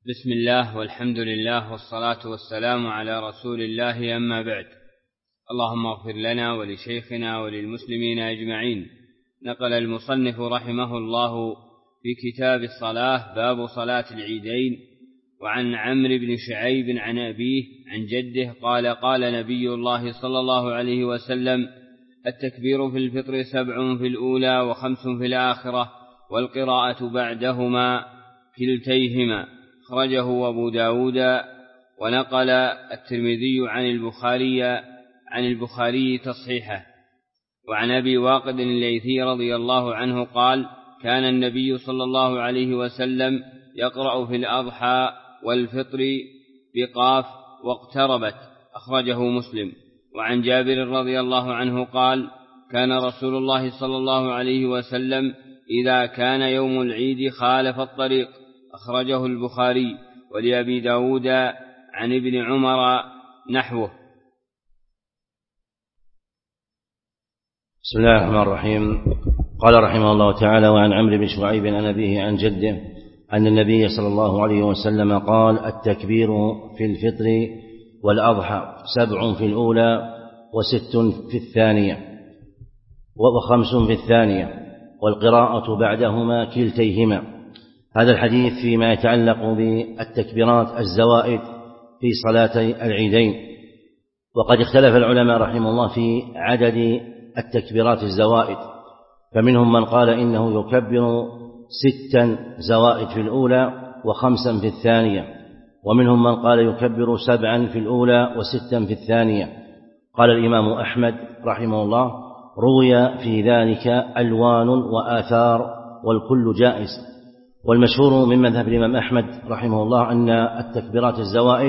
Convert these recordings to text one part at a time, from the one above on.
بسم الله والحمد لله والصلاة والسلام على رسول الله، أما بعد. اللهم اغفر لنا ولشيخنا وللمسلمين أجمعين. نقل المصنف رحمه الله في كتاب الصلاة باب صلاة العيدين، وعن عمرو بن شعيب عن أبيه عن جده قال: قال نبي الله صلى الله عليه وسلم: التكبير في الفطر 7 في الأولى و5 في الآخرة، والقراءة بعدهما كلتيهما. أخرجه أبو داود. ونقل الترمذي عن البخاري تصحيحه. وعن أبي واقد الليثي رضي الله عنه قال: كان النبي صلى الله عليه وسلم يقرأ في الأضحى والفطر بقاف واقتربت. أخرجه مسلم. وعن جابر رضي الله عنه قال: كان رسول الله صلى الله عليه وسلم إذا كان يوم العيد خالف الطريق. أخرجه البخاري. ولأبي داود عن ابن عمر نحوه. بسم الله الرحمن الرحيم. قال رحمه الله تعالى: وعن عمرو بن شعيب عن أبيه عن جده أن النبي صلى الله عليه وسلم قال: التكبير في الفطر والأضحى 7 في الأولى و6 في الثانية و5 في الثانية، والقراءة بعدهما كلتيهما. هذا الحديث فيما يتعلق بالتكبيرات الزوائد في صلاتي العيدين. وقد اختلف العلماء رحمه الله في عدد التكبيرات الزوائد، فمنهم من قال إنه يكبر 6 زوائد في الأولى و5 في الثانية، ومنهم من قال يكبر 7 في الأولى و6 في الثانية. قال الإمام أحمد رحمه الله: روي في ذلك ألوان وآثار والكل جائز. والمشهور من مذهب الإمام أحمد رحمه الله أن التكبيرات الزوائد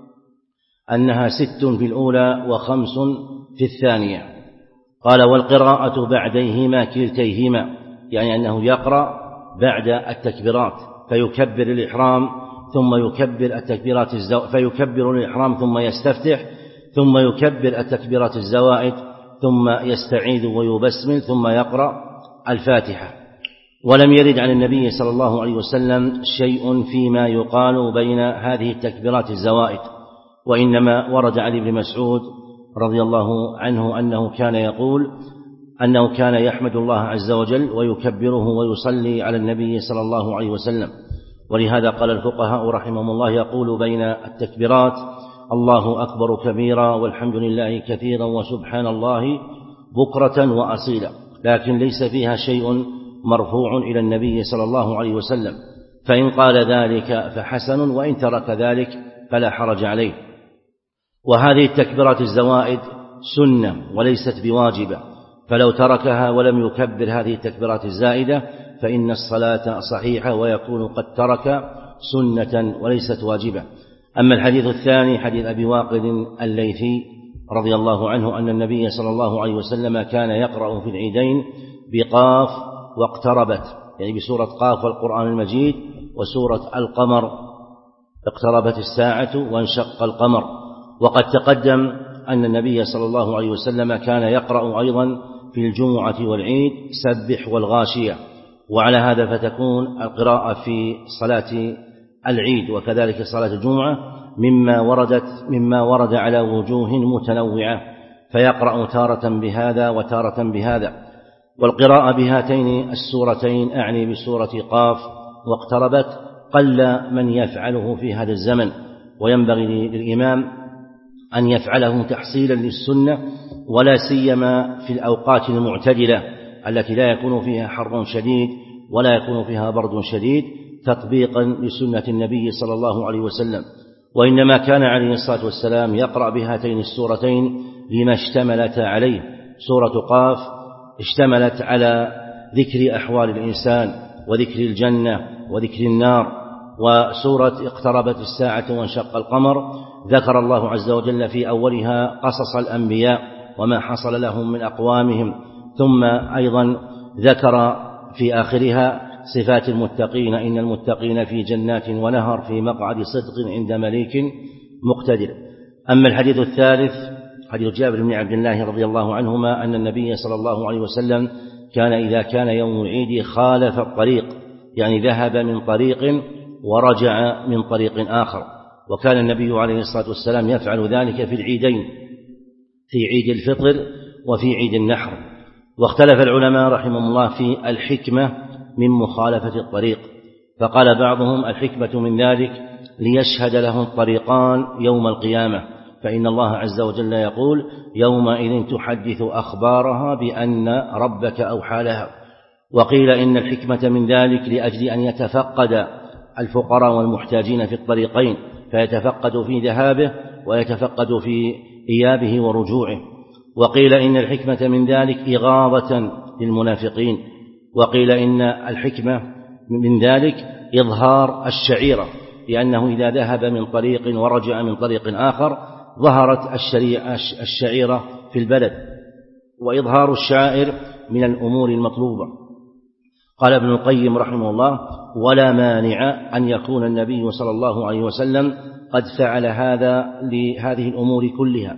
أنها 6 في الأولى و5 في الثانية. قال: والقراءة بعديهما كلتيهما، يعني أنه يقرأ بعد التكبيرات فيكبر الإحرام ثم يكبر التكبيرات فيكبر الإحرام ثم يستفتح ثم يكبر التكبيرات الزوائد ثم يستعيذ ويبسمل ثم يقرأ الفاتحة. ولم يرد عن النبي صلى الله عليه وسلم شيء فيما يقال بين هذه التكبيرات الزوائد، وإنما ورد عن ابن مسعود رضي الله عنه أنه كان يقول أنه كان يحمد الله عز وجل ويكبره ويصلي على النبي صلى الله عليه وسلم. ولهذا قال الفقهاء رحمهم الله: يقول بين التكبيرات: الله أكبر كبيرا والحمد لله كثيرا وسبحان الله بكرة وأصيلا، لكن ليس فيها شيء مرفوع إلى النبي صلى الله عليه وسلم، فإن قال ذلك فحسن، وإن ترك ذلك فلا حرج عليه. وهذه التكبيرات الزوائد سنة وليست بواجبة، فلو تركها ولم يكبر هذه التكبيرات الزائدة فإن الصلاة صحيحة ويكون قد ترك سنة وليست واجبة. أما الحديث الثاني حديث أبي واقد الليثي رضي الله عنه أن النبي صلى الله عليه وسلم كان يقرأ في العيدين بقاف واقتربت، يعني بسورة قاف والقرآن المجيد وسورة القمر: اقتربت الساعة وانشق القمر. وقد تقدم أن النبي صلى الله عليه وسلم كان يقرأ أيضا في الجمعة والعيد سبح والغاشية. وعلى هذا فتكون القراءة في صلاة العيد وكذلك صلاة الجمعة مما ورد على وجوه متنوعة، فيقرأ تارة بهذا وتارة بهذا. والقراءة بهاتين السورتين أعني بسورة قاف واقتربت قل من يفعله في هذا الزمن، وينبغي للإمام أن يفعله تحصيلا للسنة، ولا سيما في الأوقات المعتدلة التي لا يكون فيها حر شديد ولا يكون فيها برد شديد، تطبيقا لسنة النبي صلى الله عليه وسلم. وإنما كان عليه الصلاة والسلام يقرأ بهاتين السورتين لما اشتملت عليه. سورة قاف اشتملت على ذكر أحوال الإنسان وذكر الجنة وذكر النار، وسورة اقتربت الساعة وانشق القمر ذكر الله عز وجل في أولها قصص الأنبياء وما حصل لهم من أقوامهم، ثم أيضا ذكر في آخرها صفات المتقين: إن المتقين في جنات ونهر في مقعد صدق عند مليك مقتدر. أما الحديث الثالث حديث جابر بن عبد الله رضي الله عنهما أن النبي صلى الله عليه وسلم كان إذا كان يوم العيد خالف الطريق، يعني ذهب من طريق ورجع من طريق آخر. وكان النبي عليه الصلاة والسلام يفعل ذلك في العيدين، في عيد الفطر وفي عيد النحر. واختلف العلماء رحمهم الله في الحكمة من مخالفة الطريق، فقال بعضهم الحكمة من ذلك ليشهد لهم الطريقان يوم القيامة، فإن الله عز وجل يقول يومئذ تحدث أخبارها بأن ربك أوحى لها. وقيل إن الحكمة من ذلك لأجل أن يتفقد الفقراء والمحتاجين في الطريقين، فيتفقد في ذهابه ويتفقد في إيابه ورجوعه. وقيل إن الحكمة من ذلك إغاظة للمنافقين. وقيل إن الحكمة من ذلك إظهار الشعيرة، لأنه إذا ذهب من طريق ورجع من طريق آخر ظهرت الشعيرة في البلد، وإظهار الشعائر من الأمور المطلوبة. قال ابن القيم رحمه الله: ولا مانع أن يكون النبي صلى الله عليه وسلم قد فعل هذا لهذه الأمور كلها.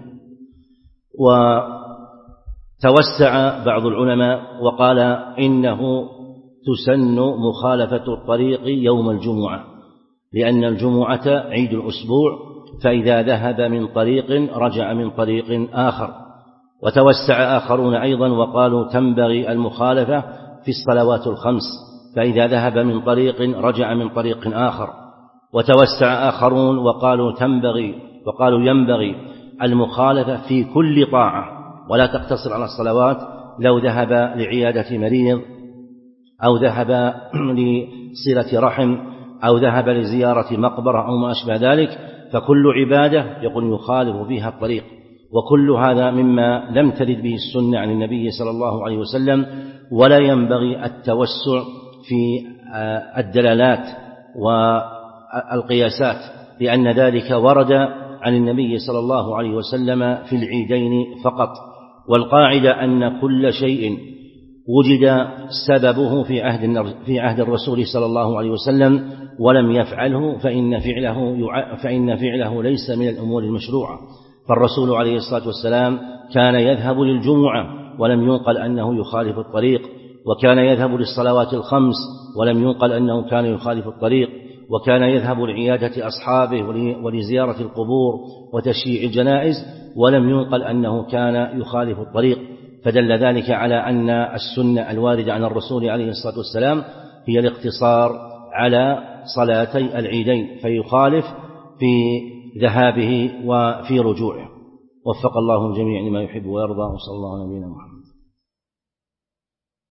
وتوسع بعض العلماء وقال إنه تسن مخالفة الطريق يوم الجمعة، لأن الجمعة عيد الأسبوع، فإذا ذهب من طريق رجع من طريق آخر. وتوسع آخرون أيضا وقالوا تنبغي المخالفة في الصلوات الخمس، فإذا ذهب من طريق رجع من طريق آخر. وتوسع آخرون وقالوا ينبغي المخالفة في كل طاعة، ولا تقتصر على الصلوات، لو ذهب لعيادة مريض أو ذهب لصلة رحم أو ذهب لزيارة مقبرة أو ما أشبه ذلك، فكل عبادة يقول يخالف فيها الطريق. وكل هذا مما لم ترد به السنة عن النبي صلى الله عليه وسلم، ولا ينبغي التوسع في الدلالات والقياسات، لأن ذلك ورد عن النبي صلى الله عليه وسلم في العيدين فقط. والقاعدة أن كل شيء وجد سببه في عهد الرسول صلى الله عليه وسلم ولم يفعله فإن فعله ليس من الأمور المشروعة. فالرسول عليه الصلاة والسلام كان يذهب للجمعة ولم ينقل أنه يخالف الطريق، وكان يذهب للصلوات الخمس ولم ينقل أنه كان يخالف الطريق، وكان يذهب لعيادة أصحابه ولزيارة القبور وتشييع الجنائز ولم ينقل أنه كان يخالف الطريق. فدل ذلك على أن السنة الواردة عن الرسول عليه الصلاة والسلام هي الاقتصار على صلاتي العيدين، فيخالف في ذهابه وفي رجوعه. وفق الله الجميع لما يحب ويرضى، وصلى الله على نبينا محمد.